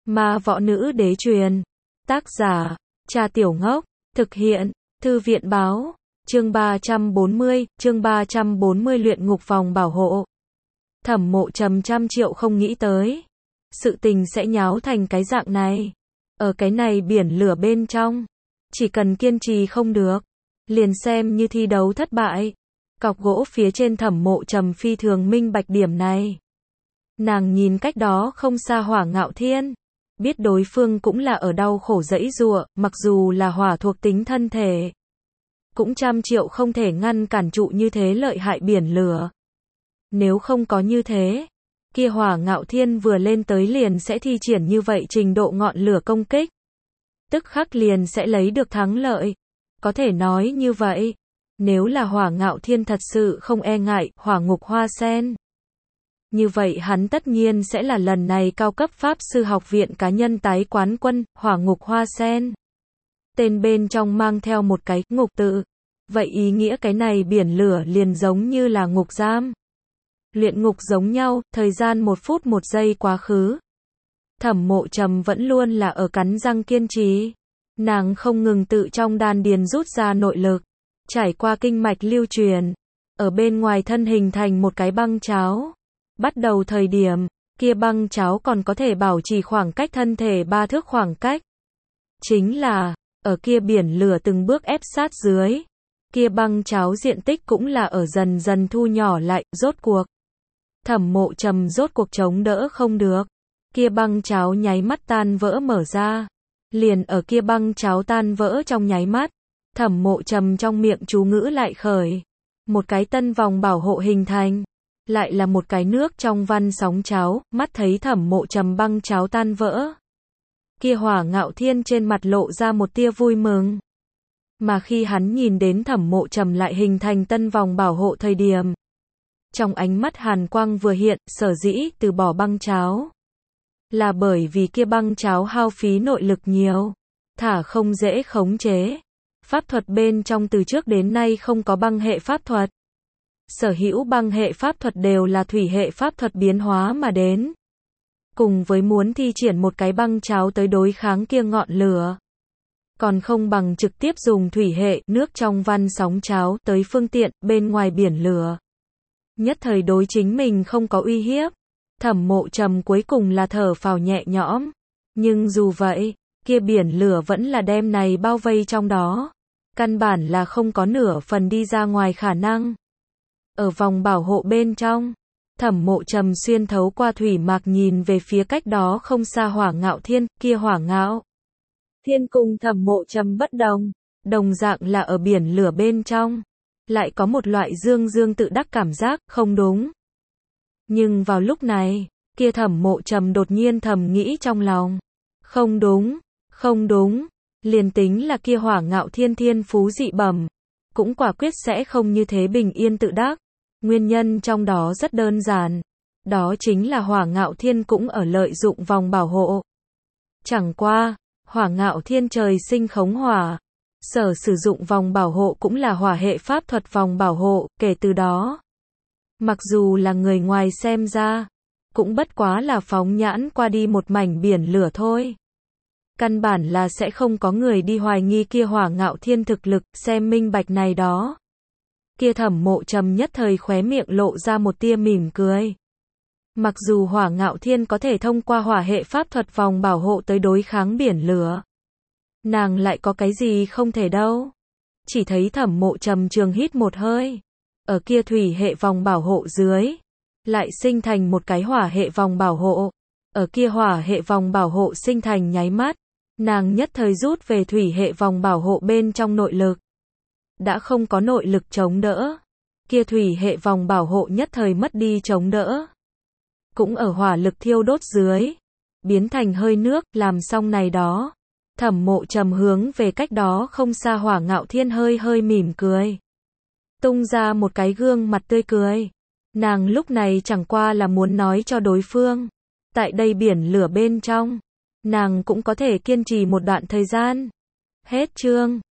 Ma võ nữ đế truyền. Tác giả, Trà Tiểu Ngốc. Thực hiện, Thư viện báo. Chương 340 luyện ngục vòng bảo hộ. Thẩm Mộ Trầm trăm triệu không nghĩ tới. Sự tình sẽ nháo thành cái dạng này. Ở cái này biển lửa bên trong. Chỉ cần kiên trì không được. Liền xem như thi đấu thất bại. Cọc gỗ phía trên Thẩm Mộ Trầm phi thường minh bạch điểm này. Nàng nhìn cách đó không xa Hỏa Ngạo Thiên. Biết đối phương cũng là ở đau khổ giãy giụa, mặc dù là hỏa thuộc tính thân thể. Cũng trăm triệu không thể ngăn cản trụ như thế lợi hại biển lửa. Nếu không có như thế, kia Hỏa Ngạo Thiên vừa lên tới liền sẽ thi triển như vậy trình độ ngọn lửa công kích. Tức khắc liền sẽ lấy được thắng lợi. Có thể nói như vậy, nếu là Hỏa Ngạo Thiên thật sự không e ngại hỏa ngục hoa sen. Như vậy hắn tất nhiên sẽ là lần này cao cấp pháp sư học viện cá nhân tái quán quân, hỏa ngục hoa sen. Tên bên trong mang theo một cái ngục tự. Vậy ý nghĩa cái này biển lửa liền giống như là ngục giam. Luyện ngục giống nhau, thời gian 1 phút 1 giây quá khứ. Thẩm Mộ Trầm vẫn luôn là ở cắn răng kiên trì. Nàng không ngừng tự trong đan điền rút ra nội lực. Trải qua kinh mạch lưu truyền. Ở bên ngoài thân hình thành một cái băng cháo. Bắt đầu thời điểm, kia băng cháo còn có thể bảo trì khoảng cách thân thể 3 thước khoảng cách. Chính là, ở kia biển lửa từng bước ép sát dưới. Kia băng cháo diện tích cũng là ở dần dần thu nhỏ lại, rốt cuộc. Thẩm Mộ Trầm rốt cuộc chống đỡ không được. Kia băng cháo nháy mắt tan vỡ mở ra. Liền ở kia băng cháo tan vỡ trong nháy mắt. Thẩm Mộ Trầm trong miệng chú ngữ lại khởi. Một cái tân vòng bảo hộ hình thành. Lại là một cái nước trong văn sóng cháo, mắt thấy Thẩm Mộ Trầm băng cháo tan vỡ. Kia Hỏa Ngạo Thiên trên mặt lộ ra một tia vui mừng. Mà khi hắn nhìn đến Thẩm Mộ Trầm lại hình thành tân vòng bảo hộ thời điểm. Trong ánh mắt hàn quang vừa hiện, sở dĩ từ bỏ băng cháo. Là bởi vì kia băng cháo hao phí nội lực nhiều. Thả không dễ khống chế. Pháp thuật bên trong từ trước đến nay không có băng hệ pháp thuật. Sở hữu băng hệ pháp thuật đều là thủy hệ pháp thuật biến hóa mà đến. Cùng với muốn thi triển một cái băng cháo tới đối kháng kia ngọn lửa. Còn không bằng trực tiếp dùng thủy hệ nước trong văn sóng cháo tới phương tiện bên ngoài biển lửa. Nhất thời đối chính mình không có uy hiếp. Thẩm Mộ Trầm cuối cùng là thở phào nhẹ nhõm. Nhưng dù vậy, kia biển lửa vẫn là đem này bao vây trong đó. Căn bản là không có nửa phần đi ra ngoài khả năng. Ở vòng bảo hộ bên trong, Thẩm Mộ Trầm xuyên thấu qua thủy mạc nhìn về phía cách đó không xa Hỏa Ngạo Thiên, kia Hỏa Ngạo Thiên cùng Thẩm Mộ Trầm bất đồng, đồng dạng là ở biển lửa bên trong, lại có một loại dương tự đắc cảm giác, không đúng. Nhưng vào lúc này, kia Thẩm Mộ Trầm đột nhiên thầm nghĩ trong lòng, không đúng, liền tính là kia Hỏa Ngạo Thiên thiên phú dị bẩm, cũng quả quyết sẽ không như thế bình yên tự đắc. Nguyên nhân trong đó rất đơn giản. Đó chính là Hỏa Ngạo Thiên cũng ở lợi dụng vòng bảo hộ. Chẳng qua, Hỏa Ngạo Thiên trời sinh khống hỏa. Sở sử dụng vòng bảo hộ cũng là hỏa hệ pháp thuật vòng bảo hộ, kể từ đó. Mặc dù là người ngoài xem ra, cũng bất quá là phóng nhãn qua đi một mảnh biển lửa thôi. Căn bản là sẽ không có người đi hoài nghi kia Hỏa Ngạo Thiên thực lực, xem minh bạch này đó. Kia Thẩm Mộ Trầm nhất thời khóe miệng lộ ra một tia mỉm cười. Mặc dù Hỏa Ngạo Thiên có thể thông qua hỏa hệ pháp thuật vòng bảo hộ tới đối kháng biển lửa. Nàng lại có cái gì không thể đâu. Chỉ thấy Thẩm Mộ Trầm trường hít một hơi. Ở kia thủy hệ vòng bảo hộ dưới. Lại sinh thành một cái hỏa hệ vòng bảo hộ. Ở kia hỏa hệ vòng bảo hộ sinh thành nháy mắt. Nàng nhất thời rút về thủy hệ vòng bảo hộ bên trong nội lực. Đã không có nội lực chống đỡ. Kia thủy hệ vòng bảo hộ nhất thời mất đi chống đỡ. Cũng ở hỏa lực thiêu đốt dưới. Biến thành hơi nước, làm xong này đó. Thẩm Mộ Trầm hướng về cách đó không xa Hỏa Ngạo Thiên hơi mỉm cười. Tung ra một cái gương mặt tươi cười. Nàng lúc này chẳng qua là muốn nói cho đối phương. Tại đây biển lửa bên trong. Nàng cũng có thể kiên trì một đoạn thời gian. Hết chương.